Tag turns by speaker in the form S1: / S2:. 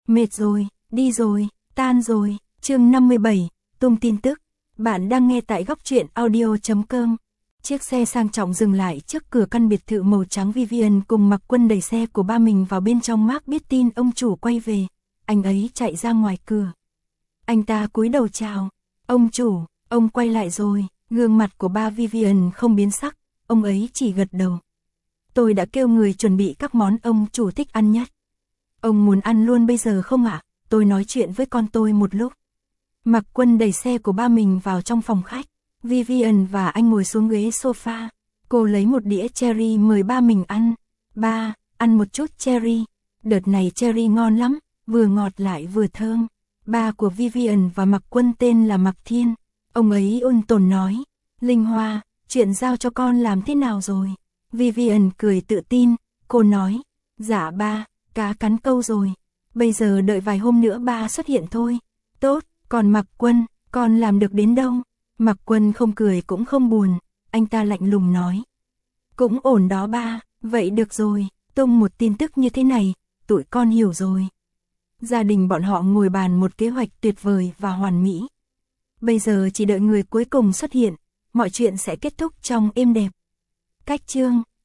S1: Mệt rồi, đi rồi, tan rồi. Chương 57, tung tin tức. Bạn đang nghe tại góc truyện audio.com. Chiếc xe sang trọng dừng lại trước cửa căn biệt thự màu trắng. Vivian cùng Mặc Quân đẩy xe của ba mình vào bên trong. Mark biết tin ông chủ quay về, anh ấy chạy ra ngoài cửa. Anh ta cúi đầu chào. Ông chủ, ông quay lại rồi. Gương mặt của ba Vivian không biến sắc, ông ấy chỉ gật đầu. Tôi đã kêu người chuẩn bị các món ông chủ thích ăn nhất. Ông muốn ăn luôn bây giờ không ạ? Tôi nói chuyện với con tôi một lúc. Mặc Quân đẩy xe của ba mình vào trong phòng khách. Vivian và anh ngồi xuống ghế sofa. Cô lấy một đĩa cherry mời ba mình ăn. Ba, ăn một chút cherry. Đợt này cherry ngon lắm, vừa ngọt lại vừa thơm. Ba của Vivian và Mặc Quân tên là Mặc Thiên. Ông ấy ôn tồn nói. Linh Hoa, chuyện giao cho con làm thế nào rồi? Vivian cười tự tin, cô nói. Dạ ba, cá cắn câu rồi. Bây giờ đợi vài hôm nữa ba xuất hiện thôi. Tốt, còn Mặc Quân, con làm được đến đâu? Mặc Quân không cười cũng không buồn, anh ta lạnh lùng nói. Cũng ổn đó ba, vậy được rồi, tung một tin tức như thế này, tụi con hiểu rồi. Gia đình bọn họ ngồi bàn một kế hoạch tuyệt vời và hoàn mỹ. Bây giờ chỉ đợi người cuối cùng xuất hiện, mọi chuyện sẽ kết thúc trong êm đẹp. Cách chương